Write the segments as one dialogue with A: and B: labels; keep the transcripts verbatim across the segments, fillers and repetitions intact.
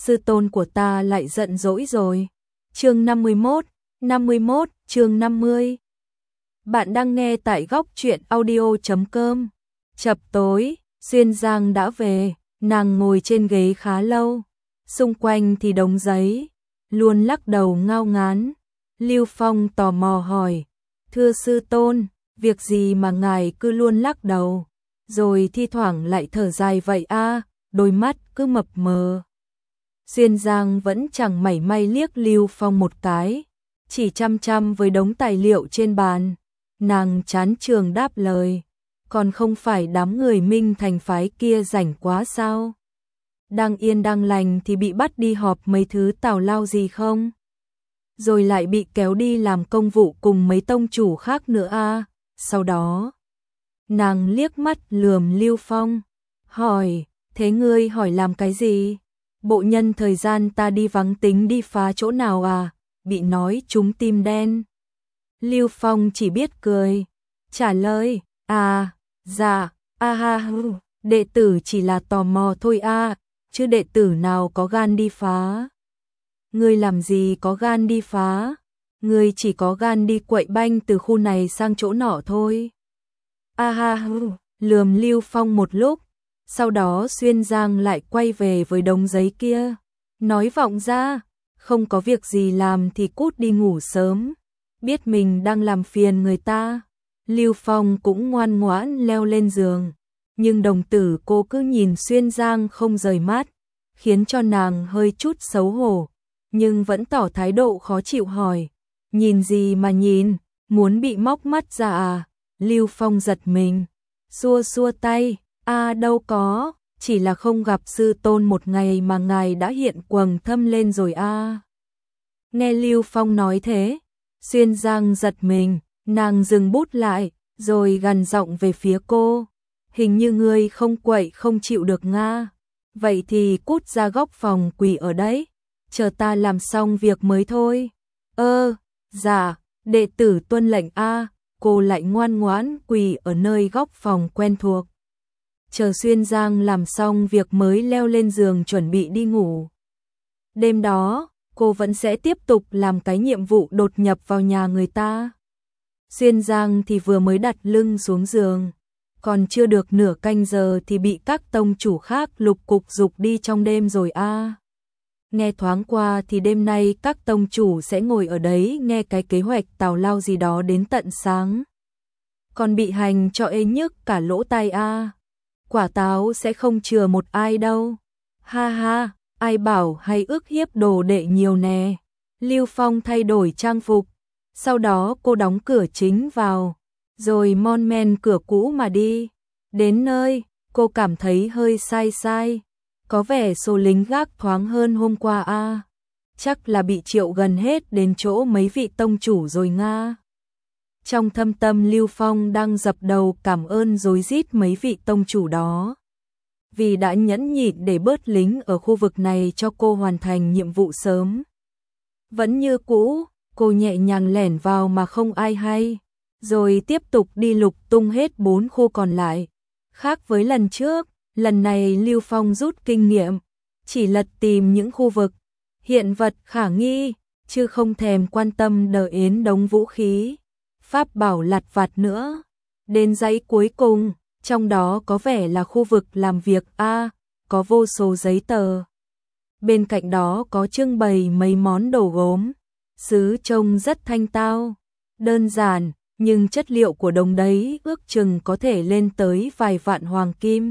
A: sư tôn của ta lại giận dỗi rồi. Chương năm mươi mốt, năm mươi mốt, chương năm mươi. Bạn đang nghe tại góc truyện audio chấm com. Chập tối, Xuyên Giang đã về, nàng ngồi trên ghế khá lâu, xung quanh thì đống giấy, luôn lắc đầu ngao ngán. Lưu Phong tò mò hỏi, thưa sư tôn, việc gì mà ngài cứ luôn lắc đầu, rồi thi thoảng lại thở dài vậy a? Đôi mắt cứ mập mờ. Xuyên Giang vẫn chẳng mảy may liếc Lưu Phong một cái, chỉ chăm chăm với đống tài liệu trên bàn. Nàng chán chường đáp lời, còn không phải đám người Minh Thành phái kia rảnh quá sao? Đang yên đang lành thì bị bắt đi họp mấy thứ tào lao gì không? Rồi lại bị kéo đi làm công vụ cùng mấy tông chủ khác nữa a. Sau đó, nàng liếc mắt lườm Lưu Phong, hỏi, thế ngươi hỏi làm cái gì? Bộ nhân thời gian ta đi vắng tính đi phá chỗ nào à? Bị nói trúng tim đen. Lưu Phong chỉ biết cười, trả lời, à, dạ, a ha hư, đệ tử chỉ là tò mò thôi a, chứ đệ tử nào có gan đi phá. Ngươi làm gì có gan đi phá, ngươi chỉ có gan đi quậy banh từ khu này sang chỗ nọ thôi. A ha hư, lườm Lưu Phong một lúc, sau đó Xuyên Giang lại quay về với đống giấy kia, nói vọng ra, không có việc gì làm thì cút đi ngủ sớm, biết mình đang làm phiền người ta. Lưu Phong cũng ngoan ngoãn leo lên giường, nhưng đồng tử cô cứ nhìn Xuyên Giang không rời mắt, khiến cho nàng hơi chút xấu hổ, nhưng vẫn tỏ thái độ khó chịu hỏi, nhìn gì mà nhìn, muốn bị móc mắt ra à? Lưu Phong giật mình, xua xua tay, a à, đâu có, chỉ là không gặp sư tôn một ngày mà ngài đã hiện quầng thâm lên rồi a. À. Nghe Lưu Phong nói thế, Xuyên Giang giật mình, nàng dừng bút lại, rồi gằn giọng về phía cô, hình như ngươi không quậy không chịu được nga, vậy thì cút ra góc phòng quỳ ở đấy, chờ ta làm xong việc mới thôi. Ơ, dạ, đệ tử tuân lệnh a. À. Cô lại ngoan ngoãn quỳ ở nơi góc phòng quen thuộc, chờ Xuyên Giang làm xong việc mới leo lên giường chuẩn bị đi ngủ. Đêm đó, cô vẫn sẽ tiếp tục làm cái nhiệm vụ đột nhập vào nhà người ta. Xuyên Giang thì vừa mới đặt lưng xuống giường, còn chưa được nửa canh giờ thì bị các tông chủ khác lục cục dục đi trong đêm rồi a. À. Nghe thoáng qua thì đêm nay các tông chủ sẽ ngồi ở đấy nghe cái kế hoạch tào lao gì đó đến tận sáng. Còn bị hành cho ê nhức cả lỗ tai a. À. Quả táo sẽ không chừa một ai đâu. Ha ha, ai bảo hay ước hiếp đồ đệ nhiều nè. Lưu Phong thay đổi trang phục, sau đó cô đóng cửa chính vào, rồi mon men cửa cũ mà đi. Đến nơi, cô cảm thấy hơi sai sai. Có vẻ số lính gác thoáng hơn hôm qua a. À. Chắc là bị triệu gần hết đến chỗ mấy vị tông chủ rồi nga. Trong thâm tâm Lưu Phong đang dập đầu cảm ơn rối rít mấy vị tông chủ đó, vì đã nhẫn nhịn để bớt lính ở khu vực này cho cô hoàn thành nhiệm vụ sớm. Vẫn như cũ, cô nhẹ nhàng lẻn vào mà không ai hay, rồi tiếp tục đi lục tung hết bốn khu còn lại. Khác với lần trước, lần này Lưu Phong rút kinh nghiệm, chỉ lật tìm những khu vực, hiện vật khả nghi, chứ không thèm quan tâm đờ yến đống vũ khí, pháp bảo lặt vặt nữa. Đến dãy cuối cùng, trong đó có vẻ là khu vực làm việc a, à, có vô số giấy tờ. Bên cạnh đó có trưng bày mấy món đồ gốm, sứ trông rất thanh tao, đơn giản, nhưng chất liệu của đồng đấy ước chừng có thể lên tới vài vạn hoàng kim.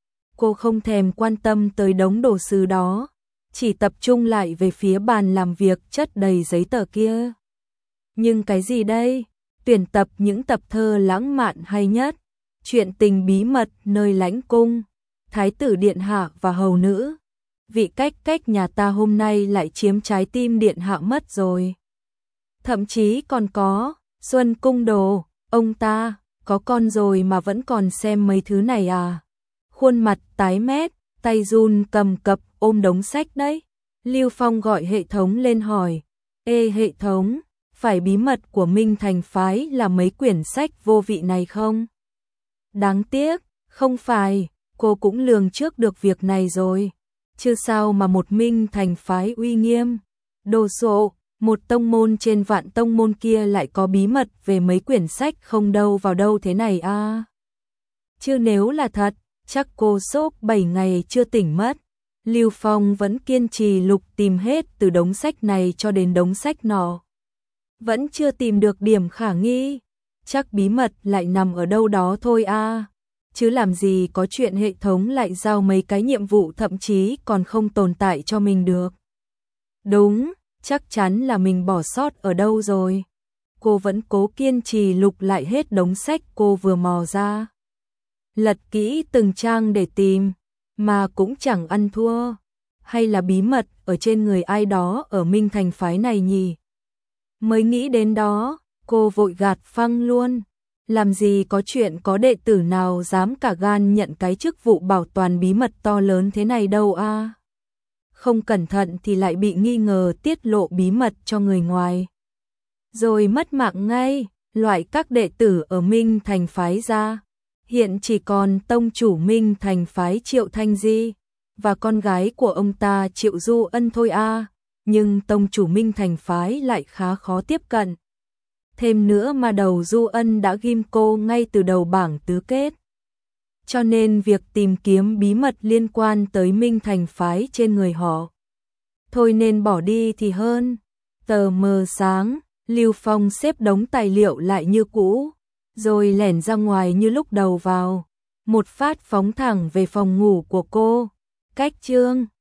A: Cô không thèm quan tâm tới đống đồ sứ đó, chỉ tập trung lại về phía bàn làm việc chất đầy giấy tờ kia. Nhưng cái gì đây? Tuyển tập những tập thơ lãng mạn hay nhất, chuyện tình bí mật nơi lãnh cung, thái tử điện hạ và hầu nữ. Vị cách cách nhà ta hôm nay lại chiếm trái tim điện hạ mất rồi. Thậm chí còn có Xuân Cung Đồ, ông ta có con rồi mà vẫn còn xem mấy thứ này à? Khuôn mặt tái mét, tay run cầm cập ôm đống sách đấy. Lưu Phong gọi hệ thống lên hỏi, ê hệ thống, phải bí mật của Minh Thành phái là mấy quyển sách vô vị này không? Đáng tiếc, không phải, cô cũng lường trước được việc này rồi. Chứ sao mà một Minh Thành phái uy nghiêm, đồ sộ, một tông môn trên vạn tông môn kia lại có bí mật về mấy quyển sách không đâu vào đâu thế này a. À? Chứ nếu là thật, chắc cô sốt bảy ngày chưa tỉnh mất. Lưu Phong vẫn kiên trì lục tìm hết từ đống sách này cho đến đống sách nọ. Vẫn chưa tìm được điểm khả nghi, chắc bí mật lại nằm ở đâu đó thôi a. À. Chứ làm gì có chuyện hệ thống lại giao mấy cái nhiệm vụ thậm chí còn không tồn tại cho mình được. Đúng, chắc chắn là mình bỏ sót ở đâu rồi. Cô vẫn cố kiên trì lục lại hết đống sách cô vừa mò ra. Lật kỹ từng trang để tìm, mà cũng chẳng ăn thua. Hay là bí mật ở trên người ai đó ở Minh Thành phái này nhỉ? Mới nghĩ đến đó, cô vội gạt phăng luôn. Làm gì có chuyện có đệ tử nào dám cả gan nhận cái chức vụ bảo toàn bí mật to lớn thế này đâu a. À. Không cẩn thận thì lại bị nghi ngờ tiết lộ bí mật cho người ngoài. Rồi mất mạng ngay, loại các đệ tử ở Minh Thành phái ra. Hiện chỉ còn tông chủ Minh Thành phái Triệu Thanh Di và con gái của ông ta Triệu Du Ân thôi a. À. Nhưng tông chủ Minh Thành phái lại khá khó tiếp cận. Thêm nữa mà đầu Du Ân đã ghim cô ngay từ đầu bảng tứ kết. Cho nên việc tìm kiếm bí mật liên quan tới Minh Thành phái trên người họ thôi nên bỏ đi thì hơn. Tờ mờ sáng, Lưu Phong xếp đống tài liệu lại như cũ, rồi lẻn ra ngoài như lúc đầu vào. Một phát phóng thẳng về phòng ngủ của cô. Cách chương